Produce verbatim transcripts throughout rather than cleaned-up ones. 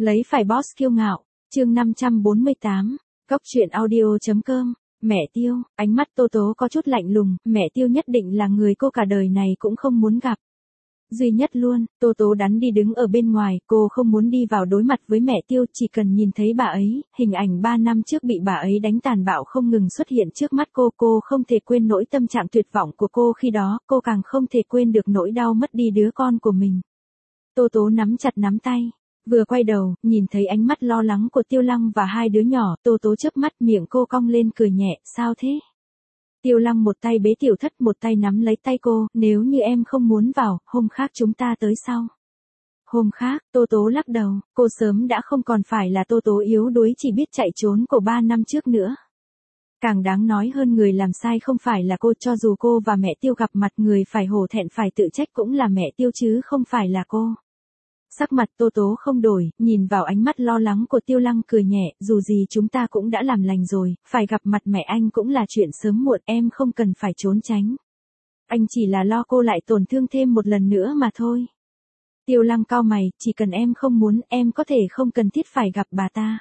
Lấy phải boss kiêu ngạo, chương năm trăm bốn mươi tám, Cóc truyện audio.com, mẹ Tiêu, ánh mắt Tô Tố có chút lạnh lùng, mẹ Tiêu nhất định là người cô cả đời này cũng không muốn gặp. Duy nhất luôn, Tô Tố đắn đi đứng ở bên ngoài, cô không muốn đi vào đối mặt với mẹ Tiêu, chỉ cần nhìn thấy bà ấy, hình ảnh ba năm trước bị bà ấy đánh tàn bạo không ngừng xuất hiện trước mắt cô, cô không thể quên nỗi tâm trạng tuyệt vọng của cô khi đó, cô càng không thể quên được nỗi đau mất đi đứa con của mình. Tô Tố nắm chặt nắm tay, vừa quay đầu, nhìn thấy ánh mắt lo lắng của Tiêu Lăng và hai đứa nhỏ, Tô Tố chớp mắt, miệng cô cong lên cười nhẹ, sao thế? Tiêu Lăng một tay bế Tiểu Thất, một tay nắm lấy tay cô, nếu như em không muốn vào, hôm khác chúng ta tới sau. Hôm khác, Tô Tố lắc đầu, cô sớm đã không còn phải là Tô Tố yếu đuối chỉ biết chạy trốn của ba năm trước nữa. Càng đáng nói hơn, người làm sai không phải là cô, cho dù cô và mẹ Tiêu gặp mặt, người phải hổ thẹn phải tự trách cũng là mẹ Tiêu chứ không phải là cô. Sắc mặt Tô Tố không đổi, nhìn vào ánh mắt lo lắng của Tiêu Lăng cười nhẹ, dù gì chúng ta cũng đã làm lành rồi, phải gặp mặt mẹ anh cũng là chuyện sớm muộn, em không cần phải trốn tránh. Anh chỉ là lo cô lại tổn thương thêm một lần nữa mà thôi. Tiêu Lăng cau mày, chỉ cần em không muốn, em có thể không cần thiết phải gặp bà ta.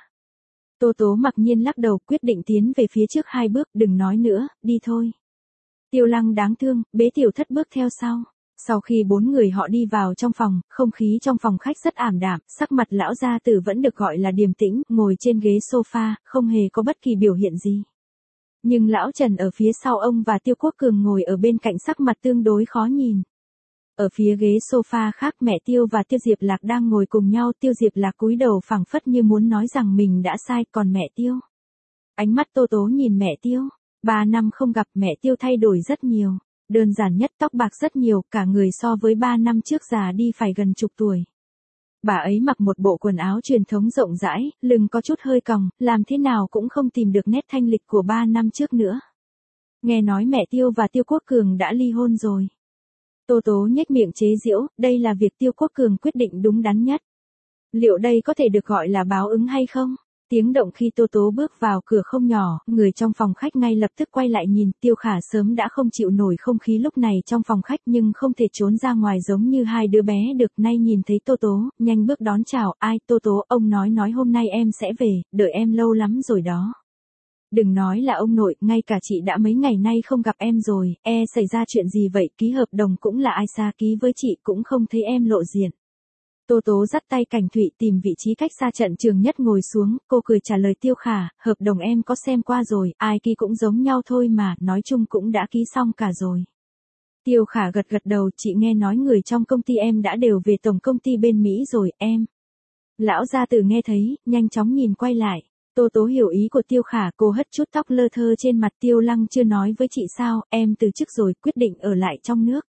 Tô Tố mặc nhiên lắc đầu, quyết định tiến về phía trước hai bước, đừng nói nữa, đi thôi. Tiêu Lăng đáng thương, bế Tiểu Thất bước theo sau. Sau khi bốn người họ đi vào trong phòng, không khí trong phòng khách rất ảm đạm, sắc mặt lão gia tử vẫn được gọi là điềm tĩnh, ngồi trên ghế sofa, không hề có bất kỳ biểu hiện gì. Nhưng lão Trần ở phía sau ông và Tiêu Quốc Cường ngồi ở bên cạnh, sắc mặt tương đối khó nhìn. Ở phía ghế sofa khác, mẹ Tiêu và Tiêu Diệp Lạc đang ngồi cùng nhau, Tiêu Diệp Lạc cúi đầu phảng phất như muốn nói rằng mình đã sai, còn mẹ Tiêu. Ánh mắt Tô Tố nhìn mẹ Tiêu, ba năm không gặp, mẹ Tiêu thay đổi rất nhiều. Đơn giản nhất, tóc bạc rất nhiều, cả người so với ba năm trước già đi phải gần chục tuổi. Bà ấy mặc một bộ quần áo truyền thống rộng rãi, lưng có chút hơi còng, làm thế nào cũng không tìm được nét thanh lịch của ba năm trước nữa. Nghe nói mẹ Tiêu và Tiêu Quốc Cường đã ly hôn rồi. Tô Tố nhếch miệng chế giễu, đây là việc Tiêu Quốc Cường quyết định đúng đắn nhất. Liệu đây có thể được gọi là báo ứng hay không? Tiếng động khi Tô Tố bước vào cửa không nhỏ, người trong phòng khách ngay lập tức quay lại nhìn, Tiêu Khả sớm đã không chịu nổi không khí lúc này trong phòng khách nhưng không thể trốn ra ngoài giống như hai đứa bé được, nay nhìn thấy Tô Tố, nhanh bước đón chào, ai, Tô Tố, ông nói nói hôm nay em sẽ về, đợi em lâu lắm rồi đó. Đừng nói là ông nội, ngay cả chị đã mấy ngày nay không gặp em rồi, e xảy ra chuyện gì vậy, ký hợp đồng cũng là ai xa ký với chị cũng không thấy em lộ diện. Tô Tố dắt tay Cảnh Thụy tìm vị trí cách xa trận trường nhất ngồi xuống, cô cười trả lời Tiêu Khả, hợp đồng em có xem qua rồi, ai ký cũng giống nhau thôi mà, nói chung cũng đã ký xong cả rồi. Tiêu Khả gật gật đầu, chị nghe nói người trong công ty em đã đều về tổng công ty bên Mỹ rồi, em. Lão gia tử nghe thấy, nhanh chóng nhìn quay lại. Tô Tố hiểu ý của Tiêu Khả, cô hất chút tóc lơ thơ trên mặt. Tiêu Lăng chưa nói với chị sao, em từ chức rồi, quyết định ở lại trong nước.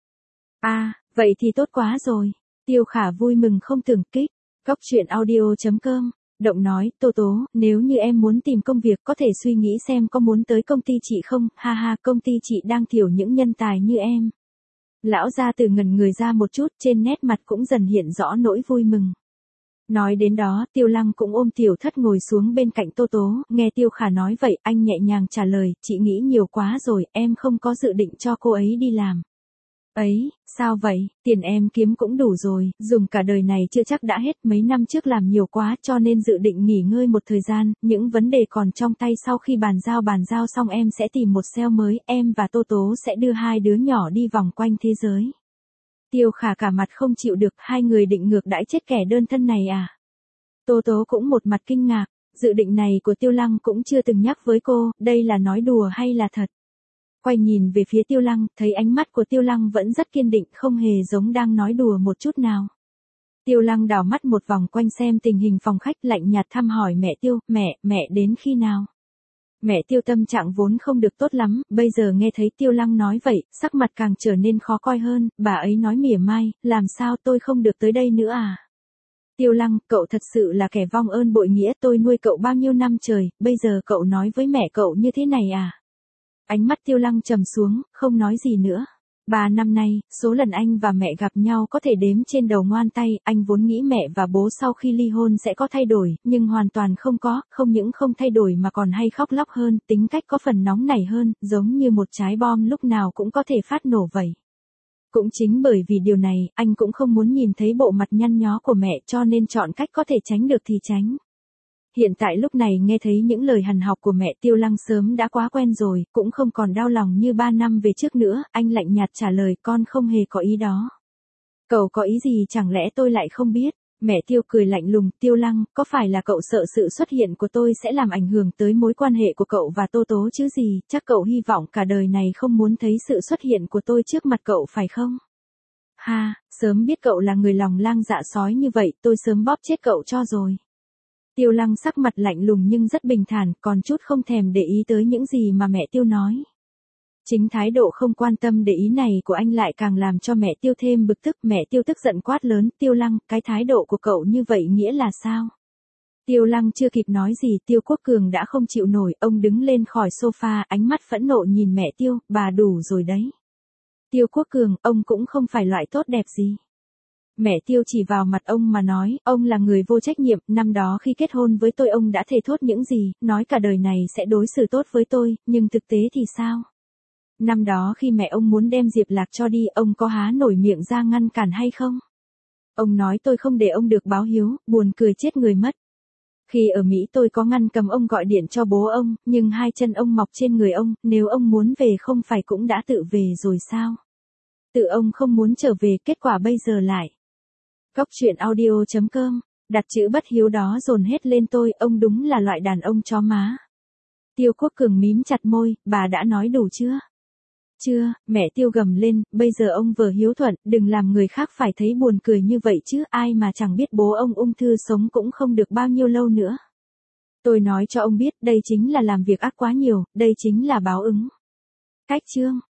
À, vậy thì tốt quá rồi. Tiêu Khả vui mừng không tưởng kích. Cóc truyện audio.com, động nói, Tô Tố, nếu như em muốn tìm công việc có thể suy nghĩ xem có muốn tới công ty chị không, ha ha, công ty chị đang thiếu những nhân tài như em. Lão gia tử ngẩn người ra một chút, trên nét mặt cũng dần hiện rõ nỗi vui mừng. Nói đến đó, Tiêu Lăng cũng ôm Tiểu Thất ngồi xuống bên cạnh Tô Tố, nghe Tiêu Khả nói vậy, anh nhẹ nhàng trả lời, chị nghĩ nhiều quá rồi, em không có dự định cho cô ấy đi làm. Ấy, sao vậy, tiền em kiếm cũng đủ rồi, dùng cả đời này chưa chắc đã hết, mấy năm trước làm nhiều quá cho nên dự định nghỉ ngơi một thời gian, những vấn đề còn trong tay sau khi bàn giao bàn giao xong em sẽ tìm một sale mới, em và Tô Tố sẽ đưa hai đứa nhỏ đi vòng quanh thế giới. Tiêu Khả cả mặt không chịu được, hai người định ngược đãi chết kẻ đơn thân này à? Tô Tố cũng một mặt kinh ngạc, dự định này của Tiêu Lăng cũng chưa từng nhắc với cô, đây là nói đùa hay là thật? Quay nhìn về phía Tiêu Lăng, thấy ánh mắt của Tiêu Lăng vẫn rất kiên định, không hề giống đang nói đùa một chút nào. Tiêu Lăng đảo mắt một vòng quanh xem tình hình phòng khách, lạnh nhạt thăm hỏi mẹ Tiêu, mẹ, mẹ đến khi nào? Mẹ Tiêu tâm trạng vốn không được tốt lắm, bây giờ nghe thấy Tiêu Lăng nói vậy, sắc mặt càng trở nên khó coi hơn, bà ấy nói mỉa mai, làm sao tôi không được tới đây nữa à? Tiêu Lăng, cậu thật sự là kẻ vong ơn bội nghĩa, tôi nuôi cậu bao nhiêu năm trời, bây giờ cậu nói với mẹ cậu như thế này à? Ánh mắt Tiêu Lăng trầm xuống, không nói gì nữa. Ba năm nay, số lần anh và mẹ gặp nhau có thể đếm trên đầu ngón tay, anh vốn nghĩ mẹ và bố sau khi ly hôn sẽ có thay đổi, nhưng hoàn toàn không có, không những không thay đổi mà còn hay khóc lóc hơn, tính cách có phần nóng nảy hơn, giống như một trái bom lúc nào cũng có thể phát nổ vậy. Cũng chính bởi vì điều này, anh cũng không muốn nhìn thấy bộ mặt nhăn nhó của mẹ cho nên chọn cách có thể tránh được thì tránh. Hiện tại lúc này nghe thấy những lời hằn học của mẹ Tiêu Lăng sớm đã quá quen rồi, cũng không còn đau lòng như ba năm về trước nữa, anh lạnh nhạt trả lời con không hề có ý đó. Cậu có ý gì chẳng lẽ tôi lại không biết? Mẹ Tiêu cười lạnh lùng, Tiêu Lăng, có phải là cậu sợ sự xuất hiện của tôi sẽ làm ảnh hưởng tới mối quan hệ của cậu và Tô Tố chứ gì, chắc cậu hy vọng cả đời này không muốn thấy sự xuất hiện của tôi trước mặt cậu phải không? Ha, sớm biết cậu là người lòng lang dạ sói như vậy, tôi sớm bóp chết cậu cho rồi. Tiêu Lăng sắc mặt lạnh lùng nhưng rất bình thản, còn chút không thèm để ý tới những gì mà mẹ Tiêu nói. Chính thái độ không quan tâm để ý này của anh lại càng làm cho mẹ Tiêu thêm bực tức. Mẹ Tiêu tức giận quát lớn, Tiêu Lăng, cái thái độ của cậu như vậy nghĩa là sao? Tiêu Lăng chưa kịp nói gì, Tiêu Quốc Cường đã không chịu nổi, ông đứng lên khỏi sofa, ánh mắt phẫn nộ nhìn mẹ Tiêu, bà đủ rồi đấy. Tiêu Quốc Cường, ông cũng không phải loại tốt đẹp gì. Mẹ Tiêu chỉ vào mặt ông mà nói, ông là người vô trách nhiệm, năm đó khi kết hôn với tôi ông đã thề thốt những gì, nói cả đời này sẽ đối xử tốt với tôi, nhưng thực tế thì sao? Năm đó khi mẹ ông muốn đem Diệp Lạc cho đi, ông có há nổi miệng ra ngăn cản hay không? Ông nói tôi không để ông được báo hiếu, buồn cười chết người mất. Khi ở Mỹ tôi có ngăn cấm ông gọi điện cho bố ông, nhưng hai chân ông mọc trên người ông, nếu ông muốn về không phải cũng đã tự về rồi sao? Tự ông không muốn trở về, kết quả bây giờ lại. Cóc truyện audio chấm com, đặt chữ bất hiếu đó dồn hết lên tôi, ông đúng là loại đàn ông chó má. Tiêu Quốc Cường mím chặt môi, bà đã nói đủ chưa? Chưa, mẹ Tiêu gầm lên, bây giờ ông vừa hiếu thuận, đừng làm người khác phải thấy buồn cười như vậy chứ, ai mà chẳng biết bố ông ung thư sống cũng không được bao nhiêu lâu nữa. Tôi nói cho ông biết, đây chính là làm việc ác quá nhiều, đây chính là báo ứng. Cách chương